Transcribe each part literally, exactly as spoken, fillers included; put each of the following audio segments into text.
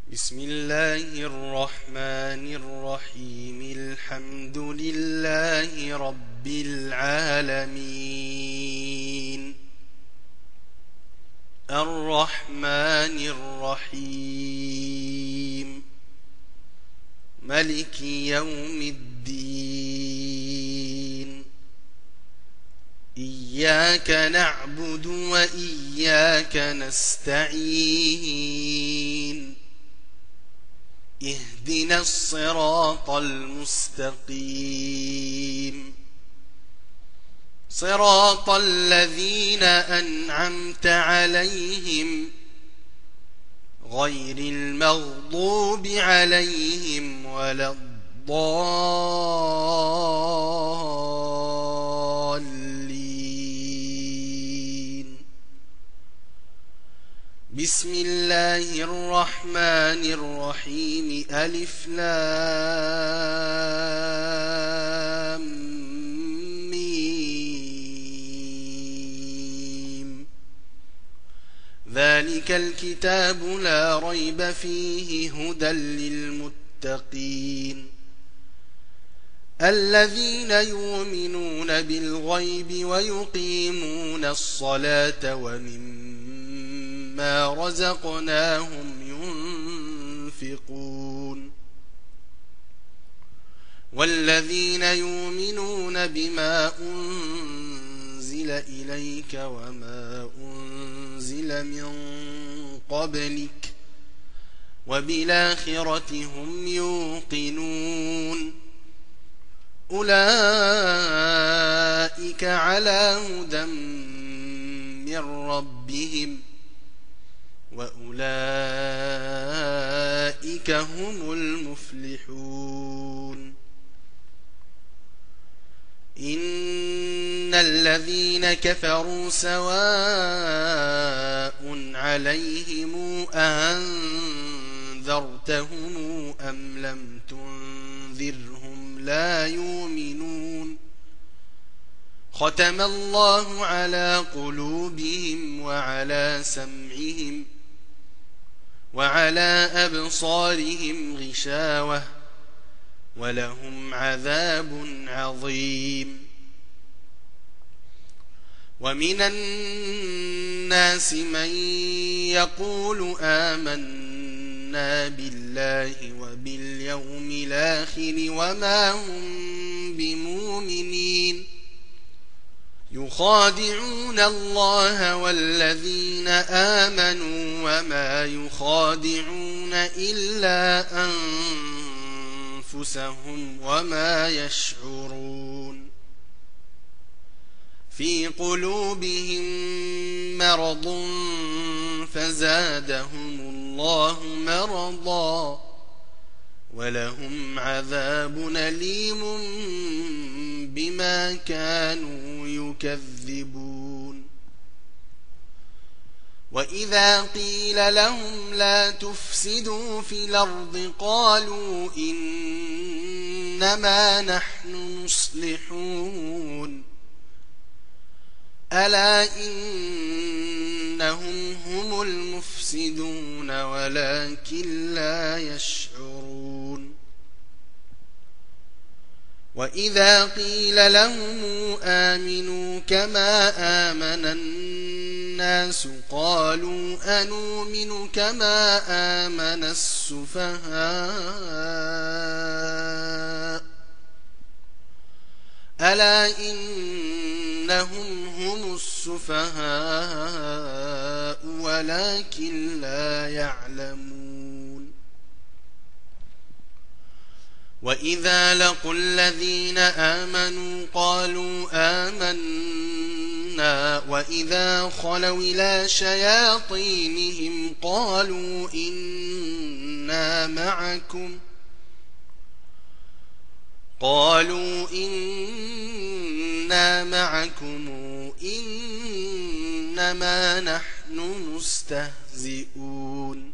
بسم الله الرحمن الرحيم. الحمد لله رب العالمين، الرحمن الرحيم، ملك يوم الدين. إياك نعبد وإياك نستعين. اهدنا الصراط المستقيم، صراط الذين أنعمت عليهم غير المغضوب عليهم ولا الضالين. بسم الله الرحمن الرحيم. ألف لام ميم. ذلك الكتاب لا ريب فيه هدى للمتقين، الذين يؤمنون بالغيب ويقيمون الصلاة ومما ما رزقناهم ينفقون، والذين يؤمنون بما أنزل إليك وما أنزل من قبلك وبالآخرة هم يوقنون. أولئك على هدى من ربهم وأولئك هم المفلحون. إن الذين كفروا سواء عليهم أأنذرتهم أم لم تنذرهم لا يؤمنون. ختم الله على قلوبهم وعلى سمعهم وعلى أبصارهم غشاوة ولهم عذاب عظيم. ومن الناس من يقول آمنا بالله وباليوم الآخر وما هم بمؤمنين، يخادعون الله والذين آمنوا وما يخادعون إلا أنفسهم وما يشعرون. في قلوبهم مرض فزادهم الله مرضا ولهم عذاب أليم بما كانوا يكذبون. وإذا قيل لهم لا تفسدوا في الأرض قالوا إنما نحن مصلحون، ألا إنهم هم المفسدون ولكن لا يشعرون. وإذا قيل لهم آمنوا كما آمن الناس قالوا أنؤمن كما آمن السفهاء، ألا إنهم هم السفهاء ولكن لا يعلمون. وإذا لقوا الذين آمنوا قالوا آمنا وإذا خلوا إلى شياطينهم قالوا إنا معكم قالوا إنا معكم إنما نحن مستهزئون.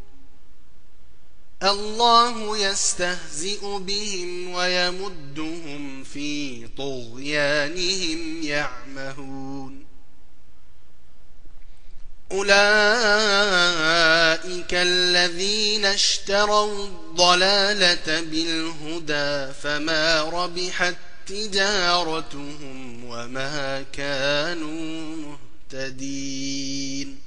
الله يستهزئ بهم ويمدهم في طغيانهم يعمهون. أولئك الذين اشتروا الضلالة بالهدى فما ربحت تجارتهم وما كانوا مهتدين